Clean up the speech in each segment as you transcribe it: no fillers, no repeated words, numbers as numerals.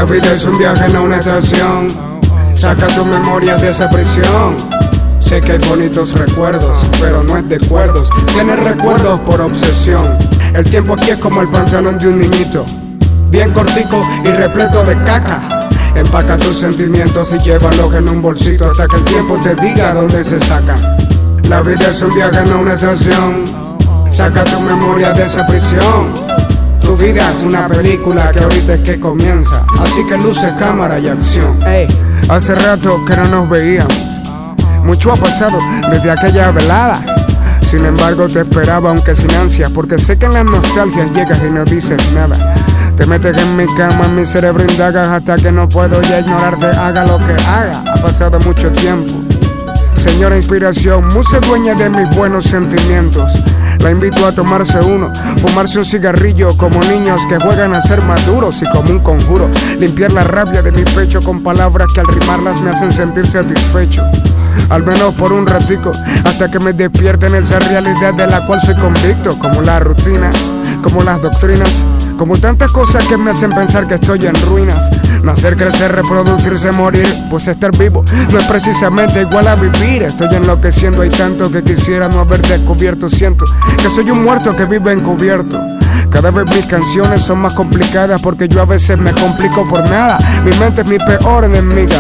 La vida es un viaje, no una estación. Saca tu memoria de esa prisión. Sé que hay bonitos recuerdos, pero no es de cuerdos. Tienes recuerdos por obsesión. El tiempo aquí es como el pantalón de un niñito, bien cortico y repleto de caca. Empaca tus sentimientos y llévalos en un bolsito hasta que el tiempo te diga dónde se sacan. La vida es un viaje, no una estación. Saca tu memoria de esa prisión. Tu vida es una película que ahorita es que comienza, así que luces, cámara y acción. Hey, hace rato que no nos veíamos. Mucho ha pasado desde aquella velada. Sin embargo te esperaba aunque sin ansia, porque sé que en las nostalgias llegas y no dices nada. Te metes en mi cama, en mi cerebro indagas hasta que no puedo ya ignorarte, haga lo que haga. Ha pasado mucho tiempo. Señora inspiración, musa dueña de mis buenos sentimientos. La invito a tomarse uno, fumarse un cigarrillo como niños que juegan a ser maduros y como un conjuro, limpiar la rabia de mi pecho con palabras que al rimarlas me hacen sentir satisfecho. Al menos por un ratico, hasta que me despierte en esa realidad de la cual soy convicto, como la rutina, como las doctrinas, como tantas cosas que me hacen pensar que estoy en ruinas. Nacer, crecer, reproducirse, morir, pues estar vivo no es precisamente igual a vivir. Estoy enloqueciendo, hay tanto que quisiera no haber descubierto. Siento que soy un muerto que vive encubierto. Cada vez mis canciones son más complicadas porque yo a veces me complico por nada. Mi mente es mi peor enemiga.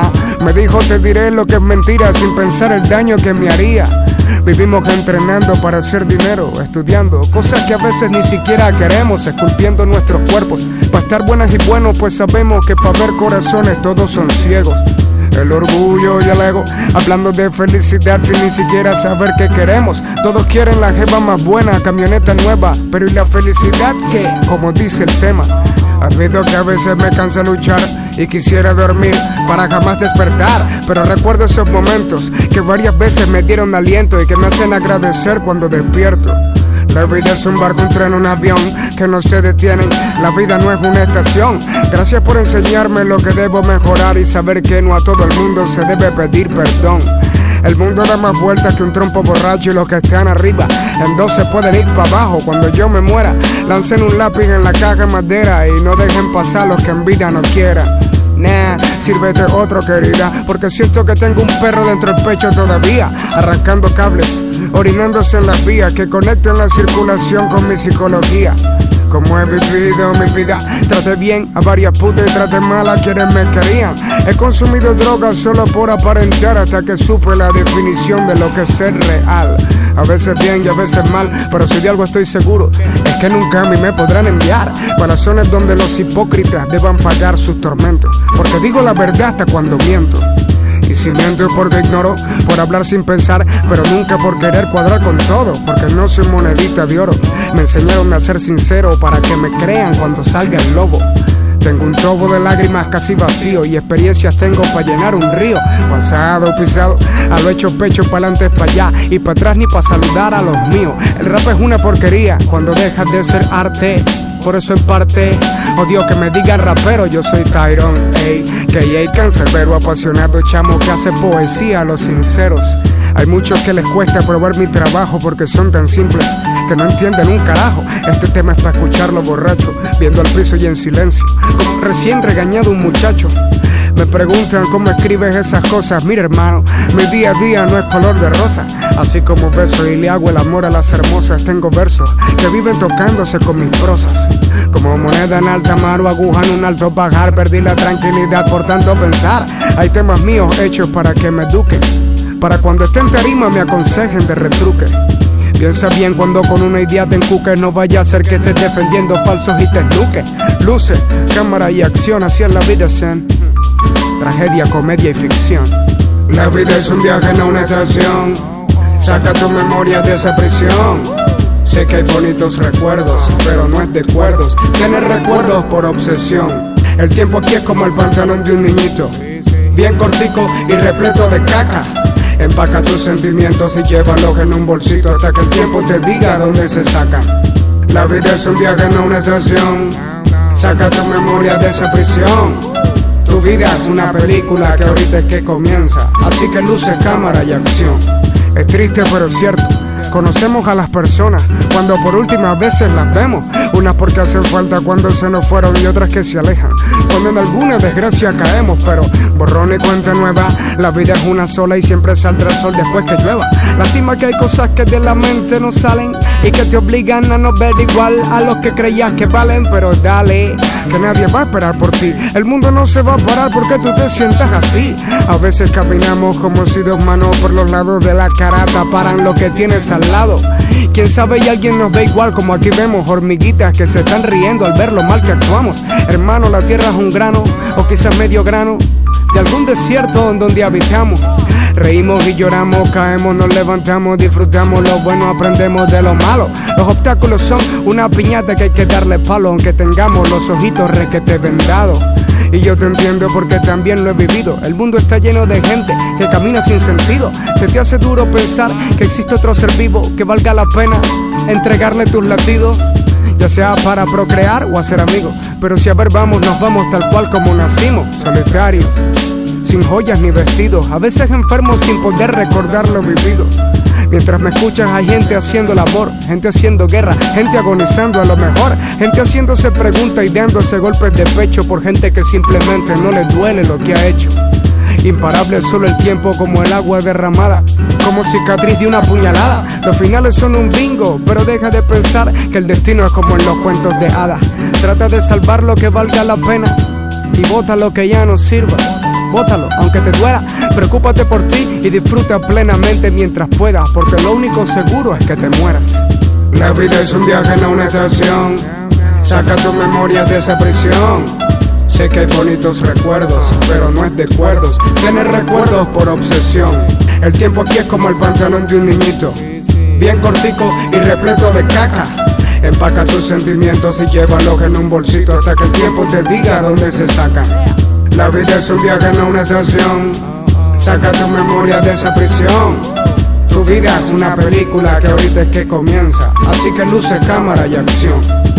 Me dijo te diré lo que es mentira sin pensar el daño que me haría. Vivimos entrenando para hacer dinero, estudiando cosas que a veces ni siquiera queremos, esculpiendo nuestros cuerpos para estar buenas y buenos, pues sabemos que para ver corazones todos son ciegos. El orgullo y el ego, hablando de felicidad sin ni siquiera saber qué queremos. Todos quieren la jeva más buena, camioneta nueva, pero ¿y la felicidad qué? Como dice el tema. Admito que a veces me cansa luchar y quisiera dormir para jamás despertar, pero recuerdo esos momentos que varias veces me dieron aliento y que me hacen agradecer cuando despierto. La vida es un barco, un tren, un avión que no se detienen. La vida no es una estación. Gracias por enseñarme lo que debo mejorar y saber que no a todo el mundo se debe pedir perdón. El mundo da más vueltas que un trompo borracho y los que están arriba en dos se pueden ir para abajo. Cuando yo me muera, lancen un lápiz en la caja de madera y no dejen pasar los que en vida no quieran. Nah, sírvete otro, querida, porque siento que tengo un perro dentro del pecho todavía, arrancando cables, orinándose en las vías que conectan la circulación con mi psicología. Como he vivido mi vida, traté bien a varias putas y traté mal a quienes me querían. He consumido drogas solo por aparentar hasta que supe la definición de lo que es ser real. A veces bien y a veces mal, pero si de algo estoy seguro es que nunca a mí me podrán enviar para zonas donde los hipócritas deban pagar sus tormentos, porque digo la verdad hasta cuando miento. Y si miento es porque ignoro, por hablar sin pensar, pero nunca por querer cuadrar con todo, porque no soy monedita de oro. Me enseñaron a ser sincero para que me crean cuando salga el lobo. Tengo un tobo de lágrimas casi vacío y experiencias tengo para llenar un río. Pasado, pisado, a lo hecho pecho, pa'lante, pa' allá y pa' atrás ni pa' saludar a los míos. El rap es una porquería cuando dejas de ser arte. Por eso en parte odio que me digan rapero, yo soy Tyrone, que cancerbero, apasionado chamo que hace poesía a los sinceros. Hay muchos que les cuesta probar mi trabajo porque son tan simples que no entienden un carajo. Este tema es para escucharlo borracho, viendo al piso y en silencio, como recién regañado un muchacho. Me preguntan cómo escribes esas cosas. Mira hermano, mi día a día no es color de rosa. Así como beso y le hago el amor a las hermosas, tengo versos que viven tocándose con mis prosas. Como moneda en alta mar o aguja en un alto pajar, perdí la tranquilidad por tanto pensar. Hay temas míos hechos para que me eduquen, para cuando esté en tarima me aconsejen de retruque. Piensa bien cuando con una idea te encuques, no vaya a ser que estés defendiendo falsos y te esnuques. Luce, cámara y acción, así es la vida zen. Tragedia, comedia y ficción. La vida es un viaje, no una estación. Saca tu memoria de esa prisión. Sé que hay bonitos recuerdos, pero no es de cuerdos. Tienes recuerdos por obsesión. El tiempo aquí es como el pantalón de un niñito, bien cortico y repleto de caca. Empaca tus sentimientos y llévalos en un bolsito hasta que el tiempo te diga dónde se sacan. La vida es un viaje, no una estación. Saca tu memoria de esa prisión. Tu vida es una película que ahorita es que comienza, así que luces, cámara y acción. Es triste pero cierto, Conocemos a las personas cuando por últimas veces las vemos. Unas porque hacen falta cuando se nos fueron y otras que se alejan cuando en alguna desgracia caemos. Pero borrón y cuenta nueva, la vida es una sola y siempre saldrá el sol después que llueva. Lástima que hay cosas que de la mente no salen y que te obligan a no ver igual a los que creías que valen. Pero dale, que nadie va a esperar por ti. El mundo no se va a parar porque tú te sientas así. A veces caminamos como si dos manos por los lados de la cara taparan lo que tienes al lado. Quién sabe y alguien nos ve igual, como aquí vemos hormiguitas que se están riendo al ver lo mal que actuamos. Hermano, la tierra es un grano, o quizás medio grano, de algún desierto en donde habitamos. Reímos y lloramos, caemos, nos levantamos, disfrutamos lo bueno, aprendemos de lo malo. Los obstáculos son una piñata que hay que darle palo, aunque tengamos los ojitos requete vendados. Y yo te entiendo porque también lo he vivido. El mundo está lleno de gente que camina sin sentido. Se te hace duro pensar que existe otro ser vivo que valga la pena entregarle tus latidos, ya sea para procrear o hacer amigos. Pero si a ver vamos, nos vamos tal cual como nacimos, solitarios, sin joyas ni vestidos, a veces enfermos sin poder recordar lo vivido. Mientras me escuchas hay gente haciendo labor, gente haciendo guerra, gente agonizando a lo mejor, gente haciéndose preguntas y dándose golpes de pecho por gente que simplemente no le duele lo que ha hecho. Imparable es solo el tiempo como el agua derramada, como cicatriz de una puñalada. Los finales son un bingo, pero deja de pensar que el destino es como en los cuentos de hadas. Trata de salvar lo que valga la pena y bota lo que ya no sirva. Bótalo, aunque te duela, preocúpate por ti y disfruta plenamente mientras puedas, porque lo único seguro es que te mueras. La vida es un viaje, no una estación. Saca tu memoria de esa prisión. Sé que hay bonitos recuerdos, pero no es de cuerdos. Tienes recuerdos por obsesión. El tiempo aquí es como el pantalón de un niñito, bien cortico y repleto de caca. Empaca tus sentimientos y llévalos en un bolsito hasta que el tiempo te diga dónde se saca. La vida es un viaje, no una estación. Saca tu memoria de esa prisión. Tu vida es una película que ahorita es que comienza, así que luce, cámara y acción.